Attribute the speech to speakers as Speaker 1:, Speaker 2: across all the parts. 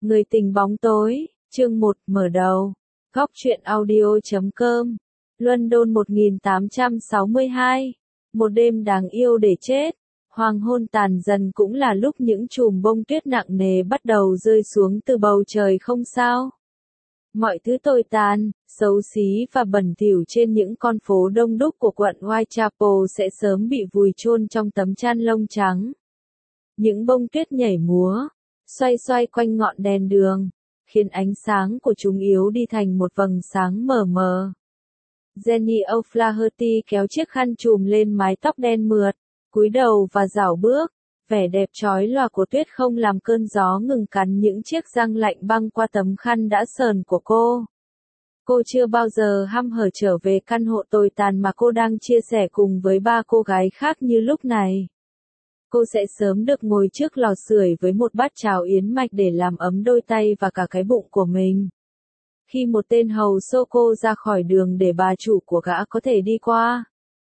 Speaker 1: Người tình bóng tối, chương 1 mở đầu. Góc truyện audio.com. London 1862. Một đêm đáng yêu để chết. Hoàng hôn tàn dần cũng là lúc những chùm bông tuyết nặng nề bắt đầu rơi xuống từ bầu trời không sao. Mọi thứ tồi tàn, xấu xí và bẩn thỉu trên những con phố đông đúc của quận Whitechapel sẽ sớm bị vùi chôn trong tấm chăn lông trắng. Những bông tuyết nhảy múa, xoay xoay quanh ngọn đèn đường, khiến ánh sáng của chúng yếu đi thành một vầng sáng mờ mờ. Jenny O'Flaherty kéo chiếc khăn trùm lên mái tóc đen mượt, cúi đầu và rảo bước, vẻ đẹp chói lòa của tuyết không làm cơn gió ngừng cắn những chiếc răng lạnh băng qua tấm khăn đã sờn của cô. Cô chưa bao giờ hăm hở trở về căn hộ tồi tàn mà cô đang chia sẻ cùng với ba cô gái khác như lúc này. Cô sẽ sớm được ngồi trước lò sưởi với một bát cháo yến mạch để làm ấm đôi tay và cả cái bụng của mình. Khi một tên hầu xô cô ra khỏi đường để bà chủ của gã có thể đi qua,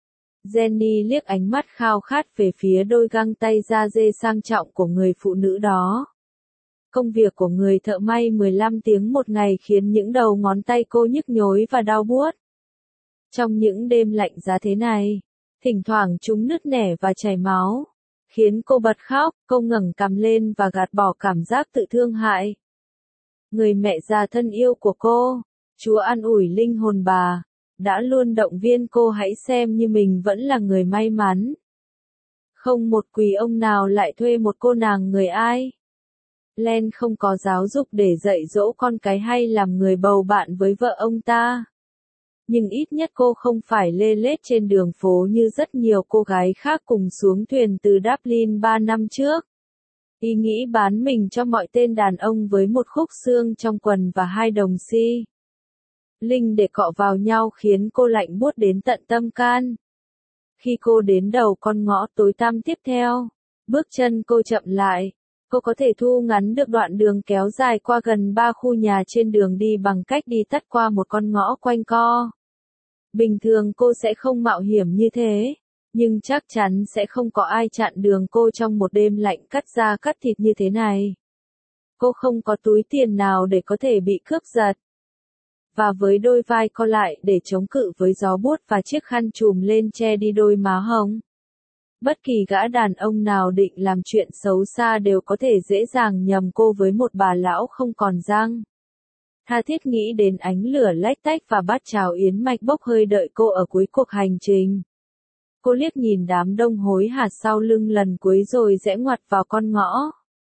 Speaker 1: Jenny liếc ánh mắt khao khát về phía đôi găng tay da dê sang trọng của người phụ nữ đó. Công việc của người thợ may 15 tiếng một ngày khiến những đầu ngón tay cô nhức nhối và đau buốt. Trong những đêm lạnh giá thế này, thỉnh thoảng chúng nứt nẻ và chảy máu, khiến cô bật khóc. Cô ngẩng cằm lên và gạt bỏ cảm giác tự thương hại. Người mẹ già thân yêu của cô, Chúa an ủi linh hồn bà, đã luôn động viên cô hãy xem như mình vẫn là người may mắn. Không một quý ông nào lại thuê một cô nàng người Ai. Len không có giáo dục để dạy dỗ con cái hay làm người bầu bạn với vợ ông ta. Nhưng ít nhất cô không phải lê lết trên đường phố như rất nhiều cô gái khác cùng xuống thuyền từ Dublin 3 năm trước. Ý nghĩ bán mình cho mọi tên đàn ông với một khúc xương trong quần và 2 đồng xi linh để cọ vào nhau khiến cô lạnh buốt đến tận tâm can. Khi cô đến đầu con ngõ tối tăm tiếp theo, bước chân cô chậm lại. Cô có thể thu ngắn được đoạn đường kéo dài qua gần 3 khu nhà trên đường đi bằng cách đi tắt qua một con ngõ quanh co. Bình thường cô sẽ không mạo hiểm như thế, nhưng chắc chắn sẽ không có ai chặn đường cô trong một đêm lạnh cắt da cắt thịt như thế này. Cô không có túi tiền nào để có thể bị cướp giật. Và với đôi vai co lại để chống cự với gió buốt và chiếc khăn trùm lên che đi đôi má hồng, bất kỳ gã đàn ông nào định làm chuyện xấu xa đều có thể dễ dàng nhầm cô với một bà lão không còn răng. Tha thiết nghĩ đến ánh lửa lách tách và bát cháo yến mạch bốc hơi đợi cô ở cuối cuộc hành trình. Cô liếc nhìn đám đông hối hả sau lưng lần cuối rồi rẽ ngoặt vào con ngõ.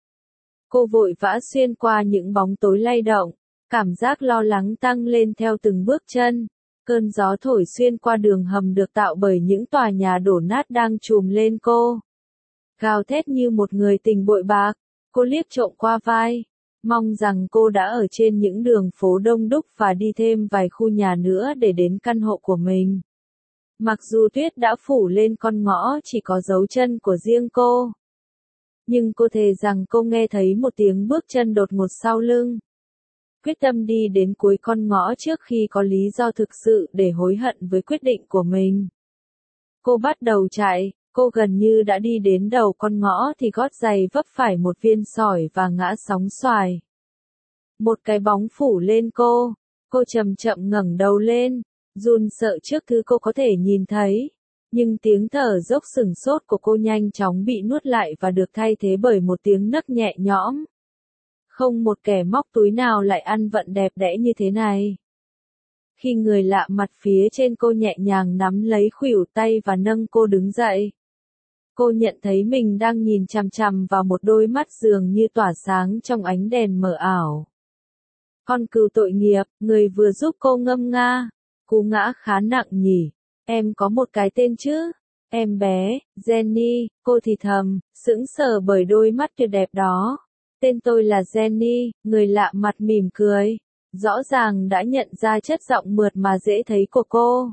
Speaker 1: Cô vội vã xuyên qua những bóng tối lay động, cảm giác lo lắng tăng lên theo từng bước chân. Cơn gió thổi xuyên qua đường hầm được tạo bởi những tòa nhà đổ nát đang trùm lên cô. Gào thét như một người tình bội bạc, cô liếc trộm qua vai, mong rằng cô đã ở trên những đường phố đông đúc và đi thêm vài khu nhà nữa để đến căn hộ của mình. Mặc dù tuyết đã phủ lên con ngõ chỉ có dấu chân của riêng cô, nhưng cô thề rằng cô nghe thấy một tiếng bước chân đột ngột sau lưng. Quyết tâm đi đến cuối con ngõ trước khi có lý do thực sự để hối hận với quyết định của mình. Cô bắt đầu chạy, cô gần như đã đi đến đầu con ngõ thì gót giày vấp phải một viên sỏi và ngã sóng xoài. Một cái bóng phủ lên cô chậm chậm ngẩng đầu lên, run sợ trước thứ cô có thể nhìn thấy. Nhưng tiếng thở dốc sửng sốt của cô nhanh chóng bị nuốt lại và được thay thế bởi một tiếng nấc nhẹ nhõm. Không một kẻ móc túi nào lại ăn vận đẹp đẽ như thế này. Khi người lạ mặt phía trên cô nhẹ nhàng nắm lấy khuỷu tay và nâng cô đứng dậy, cô nhận thấy mình đang nhìn chằm chằm vào một đôi mắt dường như tỏa sáng trong ánh đèn mờ ảo. Con cừu tội nghiệp, người vừa giúp cô ngâm nga. Cú ngã khá nặng nhỉ. Em có một cái tên chứ? Em bé, Jenny, cô thì thầm, sững sờ bởi đôi mắt tuyệt đẹp đó. Tên tôi là Jenny, người lạ mặt mỉm cười. Rõ ràng đã nhận ra chất giọng mượt mà dễ thấy của cô.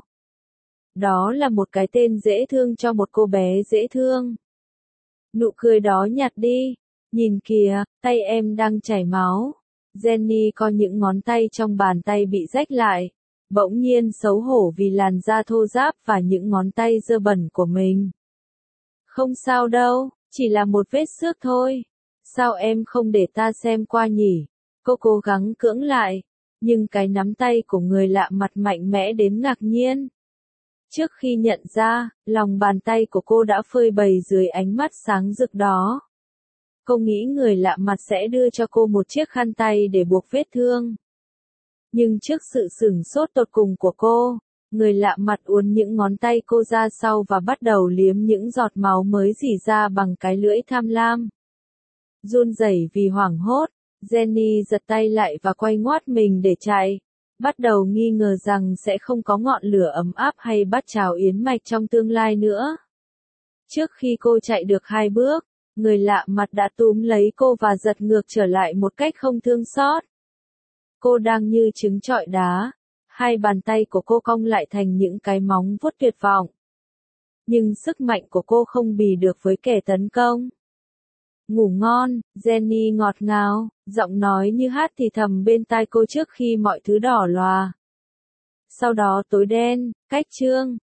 Speaker 1: Đó là một cái tên dễ thương cho một cô bé dễ thương. Nụ cười đó nhạt đi. Nhìn kìa, tay em đang chảy máu. Jenny co những ngón tay trong bàn tay bị rách lại. Bỗng nhiên xấu hổ vì làn da thô ráp và những ngón tay dơ bẩn của mình. Không sao đâu, chỉ là một vết xước thôi. Sao em không để ta xem qua nhỉ? Cô cố gắng cưỡng lại, nhưng cái nắm tay của người lạ mặt mạnh mẽ đến ngạc nhiên. Trước khi nhận ra, lòng bàn tay của cô đã phơi bày dưới ánh mắt sáng rực đó. Cô nghĩ người lạ mặt sẽ đưa cho cô một chiếc khăn tay để buộc vết thương. Nhưng trước sự sửng sốt tột cùng của cô, người lạ mặt uốn những ngón tay cô ra sau và bắt đầu liếm những giọt máu mới rỉ ra bằng cái lưỡi tham lam. Run rẩy vì hoảng hốt, Jenny giật tay lại và quay ngoắt mình để chạy, bắt đầu nghi ngờ rằng sẽ không có ngọn lửa ấm áp hay bát cháo yến mạch trong tương lai nữa. Trước khi cô chạy được 2 bước, người lạ mặt đã túm lấy cô và giật ngược trở lại một cách không thương xót. Cô đang như trứng trọi đá, hai bàn tay của cô cong lại thành những cái móng vuốt tuyệt vọng. Nhưng sức mạnh của cô không bì được với kẻ tấn công. Ngủ ngon, Jenny ngọt ngào, giọng nói như hát thì thầm bên tai cô trước khi mọi thứ đỏ lòa. Sau đó tối đen, cách chương.